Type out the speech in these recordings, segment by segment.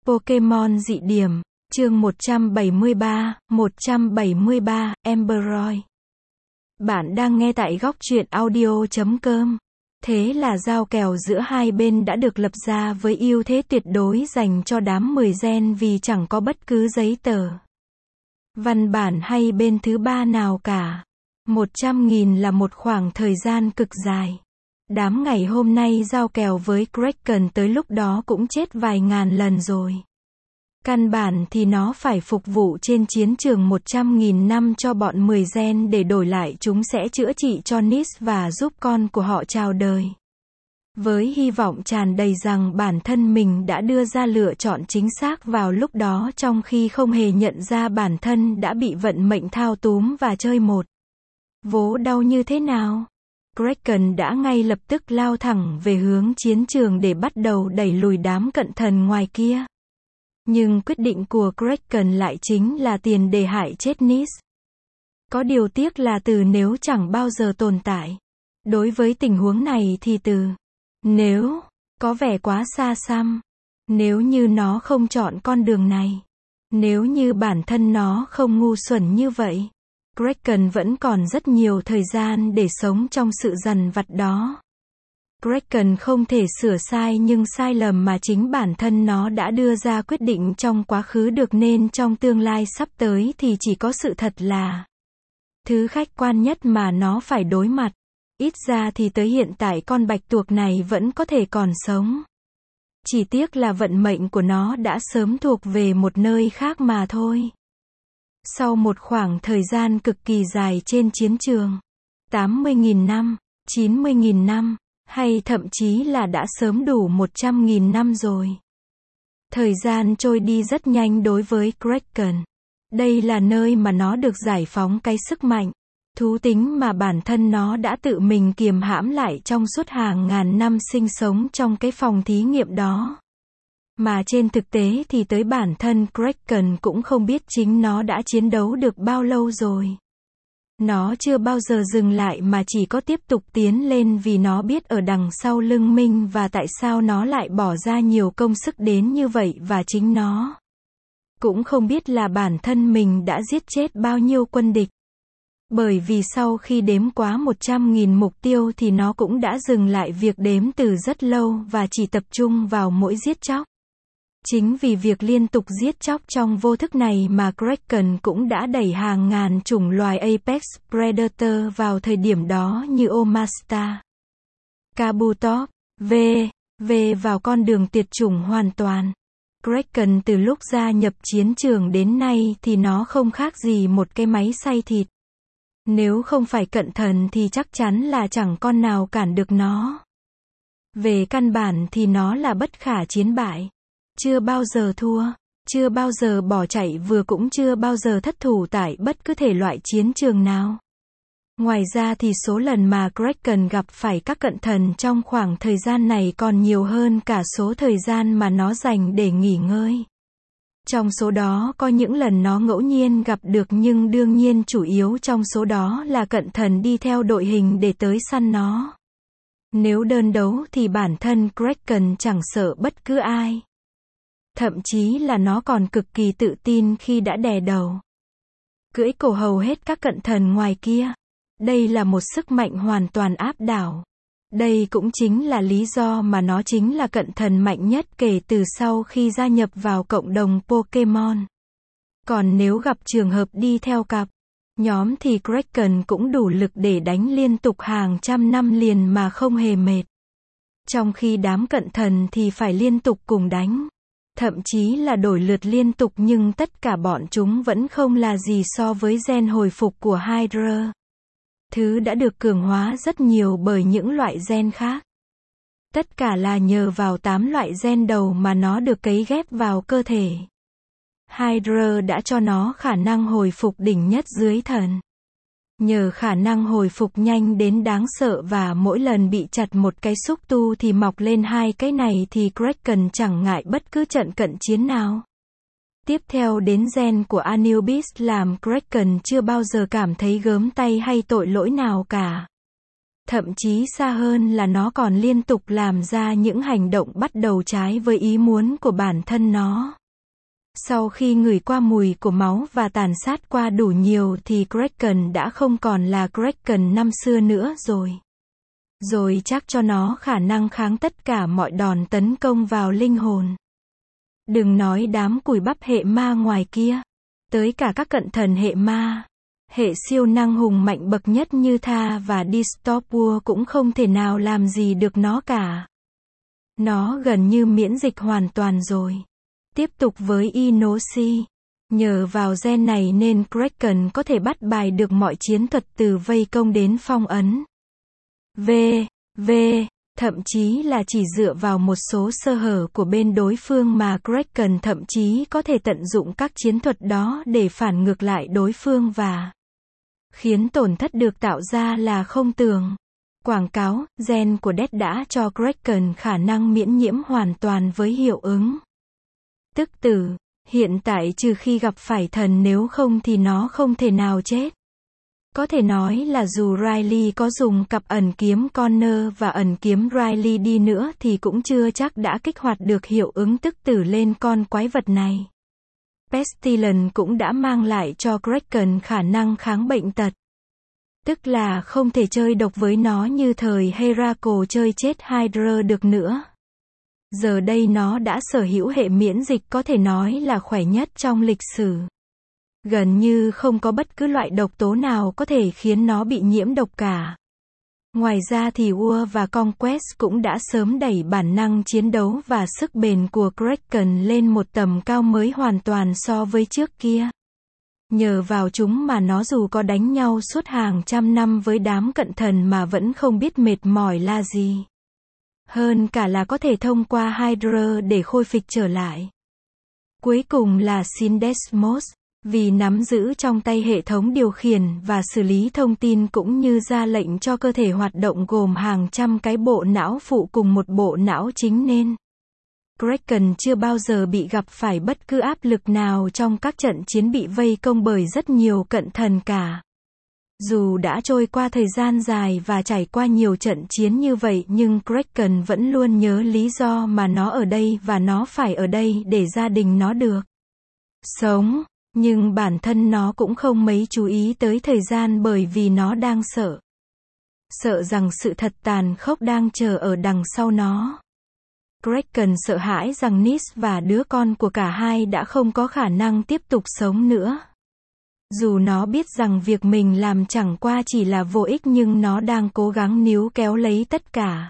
Pokemon dị điểm, chương 173, Emberoid. Bạn đang nghe tại góc truyện audio.com. Thế là giao kèo giữa hai bên đã được lập ra với ưu thế tuyệt đối dành cho đám 10 gen vì chẳng có bất cứ giấy tờ, văn bản hay bên thứ ba nào cả. 100.000 là một khoảng thời gian cực dài. Đám ngày hôm nay giao kèo với Kraken tới lúc đó cũng chết vài ngàn lần rồi. Căn bản thì nó phải phục vụ trên chiến trường 100.000 năm cho bọn 10 gen để đổi lại chúng sẽ chữa trị cho Nis và giúp con của họ chào đời. Với hy vọng tràn đầy rằng bản thân mình đã đưa ra lựa chọn chính xác vào lúc đó trong khi không hề nhận ra bản thân đã bị vận mệnh thao túng và chơi một vố đau như thế nào. Kraken đã ngay lập tức lao thẳng về hướng chiến trường để bắt đầu đẩy lùi đám cận thần ngoài kia. Nhưng quyết định của Kraken lại chính là tiền để hại chết Nis. Có điều tiếc là từ nếu chẳng bao giờ tồn tại. Đối với tình huống này thì từ nếu có vẻ quá xa xăm. Nếu như nó không chọn con đường này. Nếu như bản thân nó không ngu xuẩn như vậy. Kraken vẫn còn rất nhiều thời gian để sống trong sự dằn vặt đó. Kraken không thể sửa sai nhưng sai lầm mà chính bản thân nó đã đưa ra quyết định trong quá khứ được nên trong tương lai sắp tới thì chỉ có sự thật là thứ khách quan nhất mà nó phải đối mặt. Ít ra thì tới hiện tại con bạch tuộc này vẫn có thể còn sống. Chỉ tiếc là vận mệnh của nó đã sớm thuộc về một nơi khác mà thôi. Sau một khoảng thời gian cực kỳ dài trên chiến trường, 80.000 năm, 90.000 năm, hay thậm chí là đã sớm đủ 100.000 năm rồi. Thời gian trôi đi rất nhanh đối với Kraken. Đây là nơi mà nó được giải phóng cái sức mạnh, thú tính mà bản thân nó đã tự mình kiềm hãm lại trong suốt hàng ngàn năm sinh sống trong cái phòng thí nghiệm đó. Mà trên thực tế thì tới bản thân Kraken cũng không biết chính nó đã chiến đấu được bao lâu rồi. Nó chưa bao giờ dừng lại mà chỉ có tiếp tục tiến lên vì nó biết ở đằng sau lưng mình và tại sao nó lại bỏ ra nhiều công sức đến như vậy và chính nó cũng không biết là bản thân mình đã giết chết bao nhiêu quân địch. Bởi vì sau khi đếm quá 100.000 mục tiêu thì nó cũng đã dừng lại việc đếm từ rất lâu và chỉ tập trung vào mỗi giết chóc. Chính vì việc liên tục giết chóc trong vô thức này mà Kraken cũng đã đẩy hàng ngàn chủng loài Apex Predator vào thời điểm đó như Omasta, Kabutops, v.v. vào con đường tuyệt chủng hoàn toàn. Kraken từ lúc gia nhập chiến trường đến nay thì nó không khác gì một cái máy xay thịt. Nếu không phải cận thần thì chắc chắn là chẳng con nào cản được nó. Về căn bản thì nó là bất khả chiến bại. Chưa bao giờ thua, chưa bao giờ bỏ chạy vừa cũng chưa bao giờ thất thủ tại bất cứ thể loại chiến trường nào. Ngoài ra thì số lần mà Kraken gặp phải các cận thần trong khoảng thời gian này còn nhiều hơn cả số thời gian mà nó dành để nghỉ ngơi. Trong số đó có những lần nó ngẫu nhiên gặp được nhưng đương nhiên chủ yếu trong số đó là cận thần đi theo đội hình để tới săn nó. Nếu đơn đấu thì bản thân Kraken chẳng sợ bất cứ ai. Thậm chí là nó còn cực kỳ tự tin khi đã đè đầu cưỡi cổ hầu hết các cận thần ngoài kia. Đây là một sức mạnh hoàn toàn áp đảo. Đây cũng chính là lý do mà nó chính là cận thần mạnh nhất kể từ sau khi gia nhập vào cộng đồng Pokemon. Còn nếu gặp trường hợp đi theo cặp nhóm thì Kraken cũng đủ lực để đánh liên tục hàng trăm năm liền mà không hề mệt. Trong khi đám cận thần thì phải liên tục cùng đánh. Thậm chí là đổi lượt liên tục nhưng tất cả bọn chúng vẫn không là gì so với gen hồi phục của Hydra. Thứ đã được cường hóa rất nhiều bởi những loại gen khác. Tất cả là nhờ vào 8 loại gen đầu mà nó được cấy ghép vào cơ thể. Hydra đã cho nó khả năng hồi phục đỉnh nhất dưới thần. Nhờ khả năng hồi phục nhanh đến đáng sợ và mỗi lần bị chặt một cái xúc tu thì mọc lên hai cái này thì Kraken chẳng ngại bất cứ trận cận chiến nào. Tiếp theo đến gen của Anubis làm Kraken chưa bao giờ cảm thấy gớm tay hay tội lỗi nào cả. Thậm chí xa hơn là nó còn liên tục làm ra những hành động bắt đầu trái với ý muốn của bản thân nó. Sau khi ngửi qua mùi của máu và tàn sát qua đủ nhiều thì Kraken đã không còn là Kraken năm xưa nữa rồi. Rồi chắc cho nó khả năng kháng tất cả mọi đòn tấn công vào linh hồn. Đừng nói đám cùi bắp hệ ma ngoài kia. Tới cả các cận thần hệ ma, hệ siêu năng hùng mạnh bậc nhất như Tha và Dystopia cũng không thể nào làm gì được nó cả. Nó gần như miễn dịch hoàn toàn rồi. Tiếp tục với Inosi. Nhờ vào gen này nên Kraken có thể bắt bài được mọi chiến thuật từ vây công đến phong ấn. Thậm chí là chỉ dựa vào một số sơ hở của bên đối phương mà Kraken thậm chí có thể tận dụng các chiến thuật đó để phản ngược lại đối phương và khiến tổn thất được tạo ra là không tưởng. Quảng cáo, gen của Death đã cho Kraken khả năng miễn nhiễm hoàn toàn với hiệu ứng tức tử. Hiện tại trừ khi gặp phải thần, nếu không thì nó không thể nào chết. Có thể nói là dù Riley có dùng cặp ẩn kiếm Connor và ẩn kiếm Riley đi nữa thì cũng chưa chắc đã kích hoạt được hiệu ứng tức tử lên con quái vật này. Pestilence cũng đã mang lại cho Kraken khả năng kháng bệnh tật. Tức là không thể chơi độc với nó như thời Heracle chơi chết Hydra được nữa. Giờ đây nó đã sở hữu hệ miễn dịch có thể nói là khỏe nhất trong lịch sử. Gần như không có bất cứ loại độc tố nào có thể khiến nó bị nhiễm độc cả. Ngoài ra thì War và Conquest cũng đã sớm đẩy bản năng chiến đấu và sức bền của Kraken lên một tầm cao mới hoàn toàn so với trước kia. Nhờ vào chúng mà nó dù có đánh nhau suốt hàng trăm năm với đám cận thần mà vẫn không biết mệt mỏi là gì. Hơn cả là có thể thông qua Hydra để khôi phục trở lại. Cuối cùng là Syndesmos, vì nắm giữ trong tay hệ thống điều khiển và xử lý thông tin cũng như ra lệnh cho cơ thể hoạt động gồm hàng trăm cái bộ não phụ cùng một bộ não chính nên Kraken chưa bao giờ bị gặp phải bất cứ áp lực nào trong các trận chiến bị vây công bởi rất nhiều cận thần cả. Dù đã trôi qua thời gian dài và trải qua nhiều trận chiến như vậy nhưng Kraken vẫn luôn nhớ lý do mà nó ở đây và nó phải ở đây để gia đình nó được sống. Nhưng bản thân nó cũng không mấy chú ý tới thời gian bởi vì nó đang sợ. Sợ rằng sự thật tàn khốc đang chờ ở đằng sau nó. Kraken sợ hãi rằng Nis và đứa con của cả hai đã không có khả năng tiếp tục sống nữa. Dù nó biết rằng việc mình làm chẳng qua chỉ là vô ích nhưng nó đang cố gắng níu kéo lấy tất cả.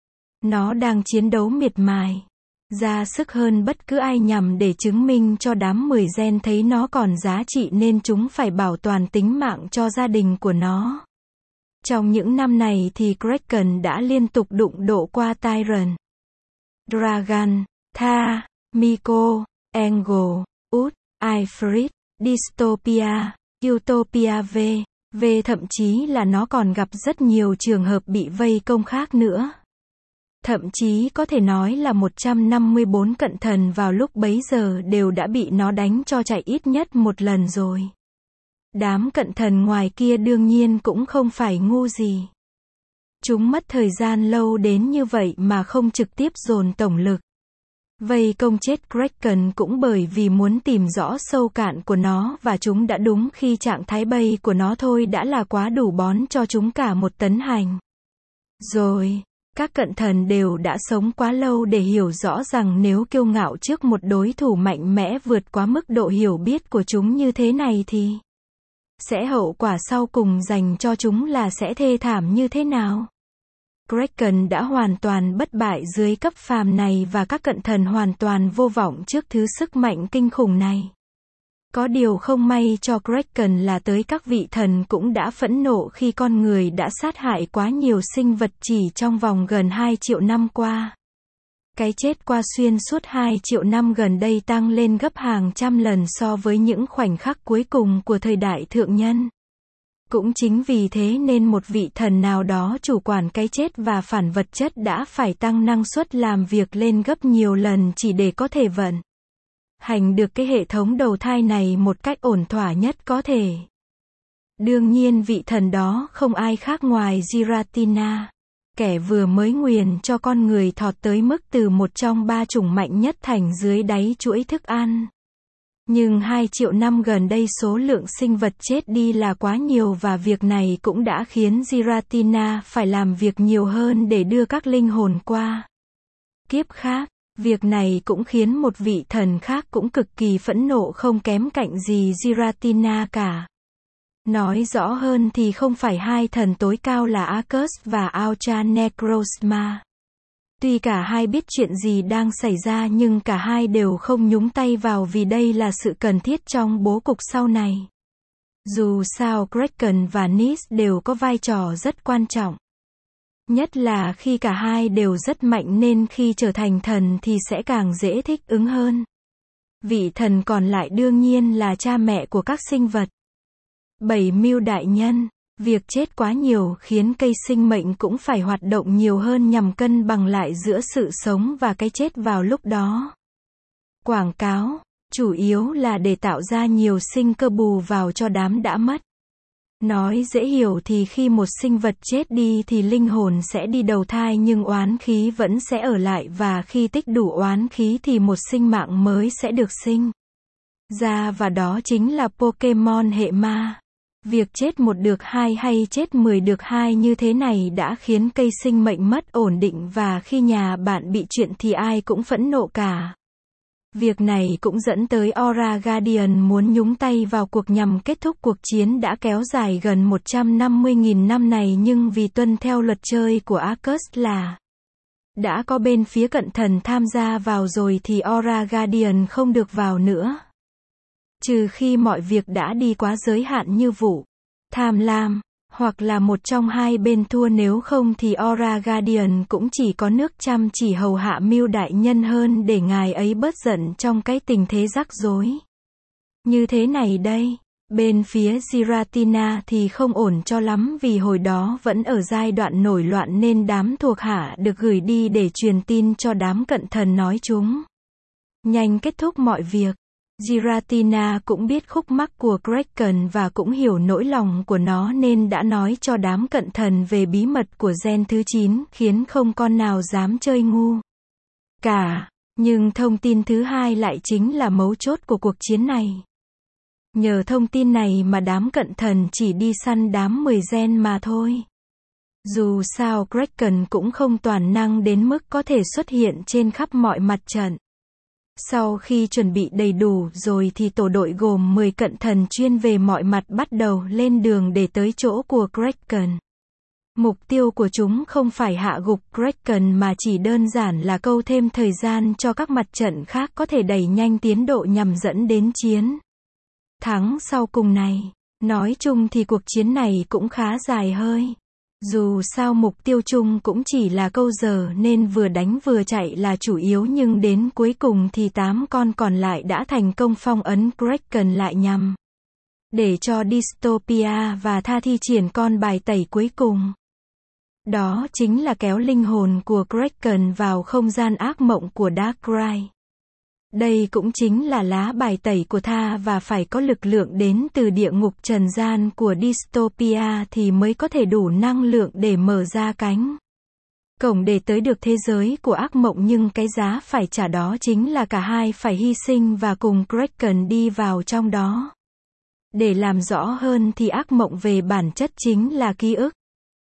Nó đang chiến đấu miệt mài, ra sức hơn bất cứ ai nhằm để chứng minh cho đám 10 gen thấy nó còn giá trị nên chúng phải bảo toàn tính mạng cho gia đình của nó. Trong những năm này thì Kraken đã liên tục đụng độ qua Tyrant, Dragan, Tha, Miko, Angle, Ut, Ifrit, Dystopia, Utopia v. Thậm chí là nó còn gặp rất nhiều trường hợp bị vây công khác nữa. Thậm chí có thể nói là 154 cận thần vào lúc bấy giờ đều đã bị nó đánh cho chạy ít nhất một lần rồi. Đám cận thần ngoài kia đương nhiên cũng không phải ngu gì. Chúng mất thời gian lâu đến như vậy mà không trực tiếp dồn tổng lực vây công chết Kraken cũng bởi vì muốn tìm rõ sâu cạn của nó và chúng đã đúng khi trạng thái bay của nó thôi đã là quá đủ bón cho chúng cả một tấn hành. Rồi, các cận thần đều đã sống quá lâu để hiểu rõ rằng nếu kiêu ngạo trước một đối thủ mạnh mẽ vượt quá mức độ hiểu biết của chúng như thế này thì sẽ hậu quả sau cùng dành cho chúng là sẽ thê thảm như thế nào. Kraken đã hoàn toàn bất bại dưới cấp phàm này và các cận thần hoàn toàn vô vọng trước thứ sức mạnh kinh khủng này. Có điều không may cho Kraken là tới các vị thần cũng đã phẫn nộ khi con người đã sát hại quá nhiều sinh vật chỉ trong vòng gần 2 triệu năm qua. Cái chết qua xuyên suốt 2 triệu năm gần đây tăng lên gấp hàng trăm lần so với những khoảnh khắc cuối cùng của thời đại thượng nhân. Cũng chính vì thế nên một vị thần nào đó chủ quản cái chết và phản vật chất đã phải tăng năng suất làm việc lên gấp nhiều lần chỉ để có thể vận hành được cái hệ thống đầu thai này một cách ổn thỏa nhất có thể. Đương nhiên vị thần đó không ai khác ngoài Giratina, kẻ vừa mới nguyền cho con người thọt tới mức từ một trong ba chủng mạnh nhất thành dưới đáy chuỗi thức ăn. Nhưng 2 triệu năm gần đây số lượng sinh vật chết đi là quá nhiều và việc này cũng đã khiến Giratina phải làm việc nhiều hơn để đưa các linh hồn qua kiếp khác. Việc này cũng khiến một vị thần khác cũng cực kỳ phẫn nộ không kém cạnh gì Giratina cả. Nói rõ hơn thì không phải hai thần tối cao là Arcus và Aucha Necrosma. Tuy cả hai biết chuyện gì đang xảy ra nhưng cả hai đều không nhúng tay vào vì đây là sự cần thiết trong bố cục sau này. Dù sao Kraken và Nis đều có vai trò rất quan trọng. Nhất là khi cả hai đều rất mạnh nên khi trở thành thần thì sẽ càng dễ thích ứng hơn. Vị thần còn lại đương nhiên là cha mẹ của các sinh vật. 7 mưu đại nhân. Việc chết quá nhiều khiến cây sinh mệnh cũng phải hoạt động nhiều hơn nhằm cân bằng lại giữa sự sống và cái chết vào lúc đó. Quảng cáo, chủ yếu là để tạo ra nhiều sinh cơ bù vào cho đám đã mất. Nói dễ hiểu thì khi một sinh vật chết đi thì linh hồn sẽ đi đầu thai nhưng oán khí vẫn sẽ ở lại và khi tích đủ oán khí thì một sinh mạng mới sẽ được sinh ra và đó chính là Pokemon hệ ma. Việc chết một được hai hay chết 10 được hai như thế này đã khiến cây sinh mệnh mất ổn định và khi nhà bạn bị chuyện thì ai cũng phẫn nộ cả. Việc này cũng dẫn tới Aura Guardian muốn nhúng tay vào cuộc nhằm kết thúc cuộc chiến đã kéo dài gần 150.000 năm này nhưng vì tuân theo luật chơi của Arcus là đã có bên phía cận thần tham gia vào rồi thì Aura Guardian không được vào nữa. Trừ khi mọi việc đã đi quá giới hạn như vụ tham lam, hoặc là một trong hai bên thua nếu không thì Aura Guardian cũng chỉ có nước chăm chỉ hầu hạ mưu đại nhân hơn để ngài ấy bớt giận trong cái tình thế rắc rối như thế này đây. Bên phía Giratina thì không ổn cho lắm vì hồi đó vẫn ở giai đoạn nổi loạn nên đám thuộc hạ được gửi đi để truyền tin cho đám cận thần nói chúng nhanh kết thúc mọi việc. Giratina cũng biết khúc mắc của Kraken và cũng hiểu nỗi lòng của nó nên đã nói cho đám cận thần về bí mật của gen thứ 9 khiến không con nào dám chơi ngu cả. Nhưng thông tin thứ hai lại chính là mấu chốt của cuộc chiến này. Nhờ thông tin này mà đám cận thần chỉ đi săn đám 10 gen mà thôi. Dù sao Kraken cũng không toàn năng đến mức có thể xuất hiện trên khắp mọi mặt trận. Sau khi chuẩn bị đầy đủ rồi thì tổ đội gồm 10 cận thần chuyên về mọi mặt bắt đầu lên đường để tới chỗ của Kraken. Mục tiêu của chúng không phải hạ gục Kraken mà chỉ đơn giản là câu thêm thời gian cho các mặt trận khác có thể đẩy nhanh tiến độ nhằm dẫn đến chiến thắng sau cùng này. Nói chung thì cuộc chiến này cũng khá dài hơi. Dù sao mục tiêu chung cũng chỉ là câu giờ nên vừa đánh vừa chạy là chủ yếu nhưng đến cuối cùng thì 8 con còn lại đã thành công phong ấn Kraken lại nhằm để cho Dystopia và Tha thi triển con bài tẩy cuối cùng. Đó chính là kéo linh hồn của Kraken vào không gian ác mộng của Darkrai. Đây cũng chính là lá bài tẩy của Tha và phải có lực lượng đến từ địa ngục trần gian của Dystopia thì mới có thể đủ năng lượng để mở ra cánh cổng để tới được thế giới của ác mộng nhưng cái giá phải trả đó chính là cả hai phải hy sinh và cùng Kraken đi vào trong đó. Để làm rõ hơn thì ác mộng về bản chất chính là ký ức.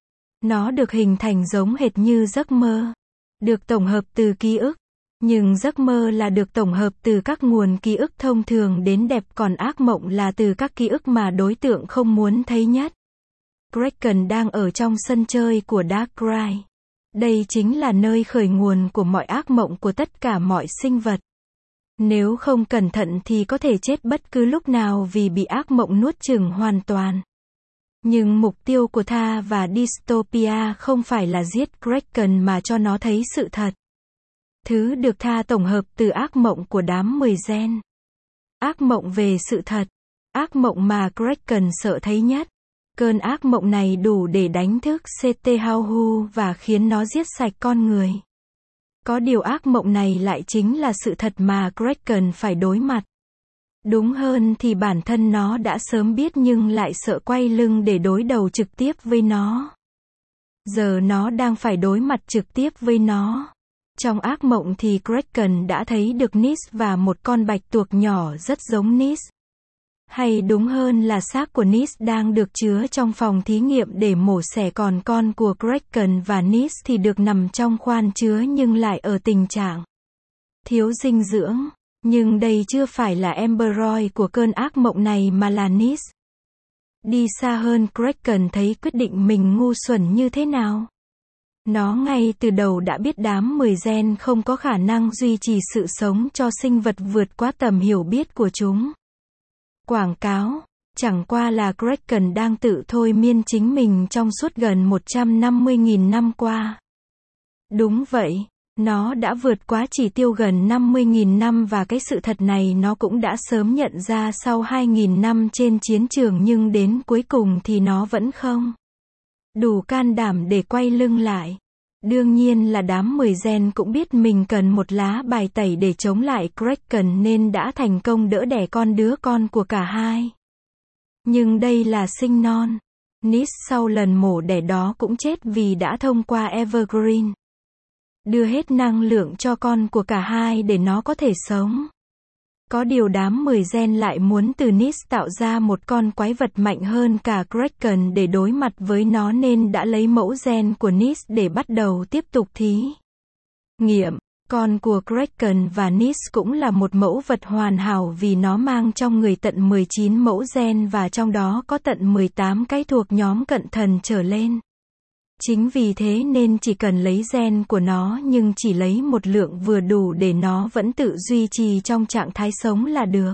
Nó được hình thành giống hệt như giấc mơ, được tổng hợp từ ký ức. Nhưng giấc mơ là được tổng hợp từ các nguồn ký ức thông thường đến đẹp còn ác mộng là từ các ký ức mà đối tượng không muốn thấy nhất. Kraken đang ở trong sân chơi của Darkrai. Đây chính là nơi khởi nguồn của mọi ác mộng của tất cả mọi sinh vật. Nếu không cẩn thận thì có thể chết bất cứ lúc nào vì bị ác mộng nuốt chửng hoàn toàn. Nhưng mục tiêu của Tha và Dystopia không phải là giết Kraken mà cho nó thấy sự thật. Thứ được Tha tổng hợp từ ác mộng của đám 10 gen. Ác mộng về sự thật. Ác mộng mà Kraken sợ thấy nhất. Cơn ác mộng này đủ để đánh thức Cthulhu và khiến nó giết sạch con người. Có điều ác mộng này lại chính là sự thật mà Kraken phải đối mặt. Đúng hơn thì bản thân nó đã sớm biết nhưng lại sợ quay lưng để đối đầu trực tiếp với nó. Giờ nó đang phải đối mặt trực tiếp với nó. Trong ác mộng thì Kraken đã thấy được Nis và một con bạch tuộc nhỏ rất giống Nis. Hay đúng hơn là xác của Nis đang được chứa trong phòng thí nghiệm để mổ xẻ, còn con của Kraken và Nis thì được nằm trong khoang chứa nhưng lại ở tình trạng thiếu dinh dưỡng. Nhưng đây chưa phải là Emberoy của cơn ác mộng này mà là Nis. Đi xa hơn, Kraken thấy quyết định mình ngu xuẩn như thế nào. Nó ngay từ đầu đã biết đám 10 gen không có khả năng duy trì sự sống cho sinh vật vượt quá tầm hiểu biết của chúng. Quảng cáo, chẳng qua là Kraken đang tự thôi miên chính mình trong suốt gần 150.000 năm qua. Đúng vậy, nó đã vượt quá chỉ tiêu gần 50.000 năm và cái sự thật này nó cũng đã sớm nhận ra sau 2.000 năm trên chiến trường, nhưng đến cuối cùng thì nó vẫn không đủ can đảm để quay lưng lại. Đương nhiên là đám 10 gen cũng biết mình cần một lá bài tẩy để chống lại Kraken nên đã thành công đỡ đẻ đứa con của cả hai. Nhưng đây là sinh non. Nis sau lần mổ đẻ đó cũng chết vì đã thông qua Evergreen đưa hết năng lượng cho con của cả hai để nó có thể sống. Có điều đám 10 gen lại muốn từ Nis tạo ra một con quái vật mạnh hơn cả Kraken để đối mặt với nó nên đã lấy mẫu gen của Nis để bắt đầu tiếp tục thí nghiệm. Con của Kraken và Nis cũng là một mẫu vật hoàn hảo vì nó mang trong người tận 19 mẫu gen và trong đó có tận 18 cái thuộc nhóm cận thần trở lên. Chính vì thế nên chỉ cần lấy gen của nó nhưng chỉ lấy một lượng vừa đủ để nó vẫn tự duy trì trong trạng thái sống là được.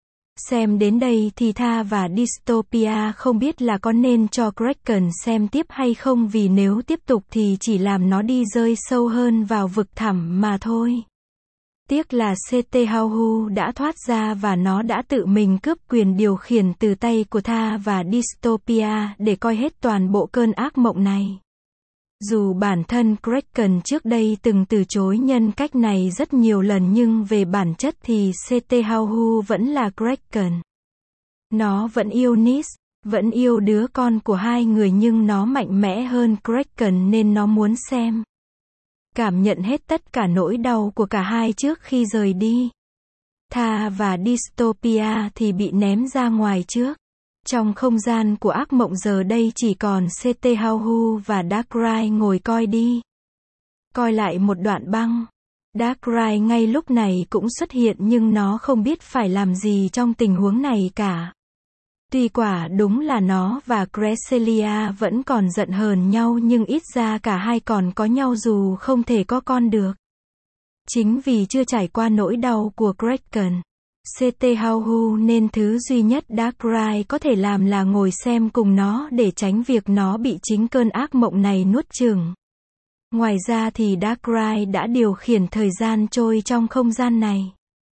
Xem đến đây thì Tha và Dystopia không biết là có nên cho Kraken xem tiếp hay không, vì nếu tiếp tục thì chỉ làm nó đi rơi sâu hơn vào vực thẳm mà thôi. Tiếc là CT Hauhu đã thoát ra và nó đã tự mình cướp quyền điều khiển từ tay của Tha và Dystopia để coi hết toàn bộ cơn ác mộng này. Dù bản thân Kraken trước đây từng từ chối nhân cách này rất nhiều lần nhưng về bản chất thì CT Hauhu vẫn là Kraken. Nó vẫn yêu Nis, vẫn yêu đứa con của hai người, nhưng nó mạnh mẽ hơn Kraken nên nó muốn xem, cảm nhận hết tất cả nỗi đau của cả hai trước khi rời đi. Tha và Dystopia thì bị ném ra ngoài trước. Trong không gian của ác mộng giờ đây chỉ còn CT Hauhu và Darkrai ngồi coi đi. Coi lại một đoạn băng. Darkrai ngay lúc này cũng xuất hiện nhưng nó không biết phải làm gì trong tình huống này cả. Tuy quả đúng là nó và Cresselia vẫn còn giận hờn nhau nhưng ít ra cả hai còn có nhau dù không thể có con được. Chính vì chưa trải qua nỗi đau của Kraken, CT Hauhu nên thứ duy nhất Darkrai có thể làm là ngồi xem cùng nó để tránh việc nó bị chính cơn ác mộng này nuốt chửng. Ngoài ra thì Darkrai đã điều khiển thời gian trôi trong không gian này.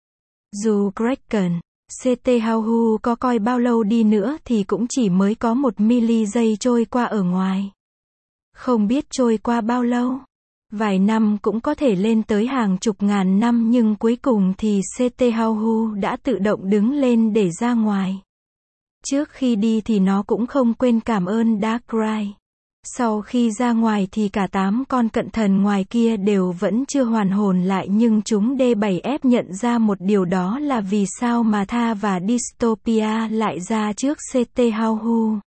Dù Kraken, CT Hauhu có coi bao lâu đi nữa thì cũng chỉ mới có 1 mili giây trôi qua ở ngoài. Không biết trôi qua bao lâu. Vài năm cũng có thể lên tới hàng chục ngàn năm, nhưng cuối cùng thì CT Hauhu đã tự động đứng lên để ra ngoài. Trước khi đi thì nó cũng không quên cảm ơn Darkrai. Sau khi ra ngoài thì cả 8 con cận thần ngoài kia đều vẫn chưa hoàn hồn lại, nhưng chúng D7F nhận ra một điều, đó là vì sao mà Tha và Dystopia lại ra trước CT Hauhu.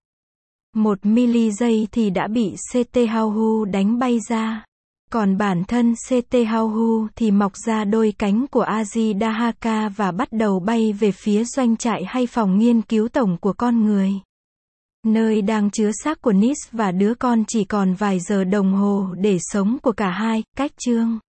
1 mili giây thì đã bị CT Hauhu đánh bay ra. Còn bản thân CT Hauhu thì mọc ra đôi cánh của Azidahaka và bắt đầu bay về phía doanh trại hay phòng nghiên cứu tổng của con người, nơi đang chứa xác của Nis và đứa con. Chỉ còn vài giờ đồng hồ để sống của cả hai. Cách chương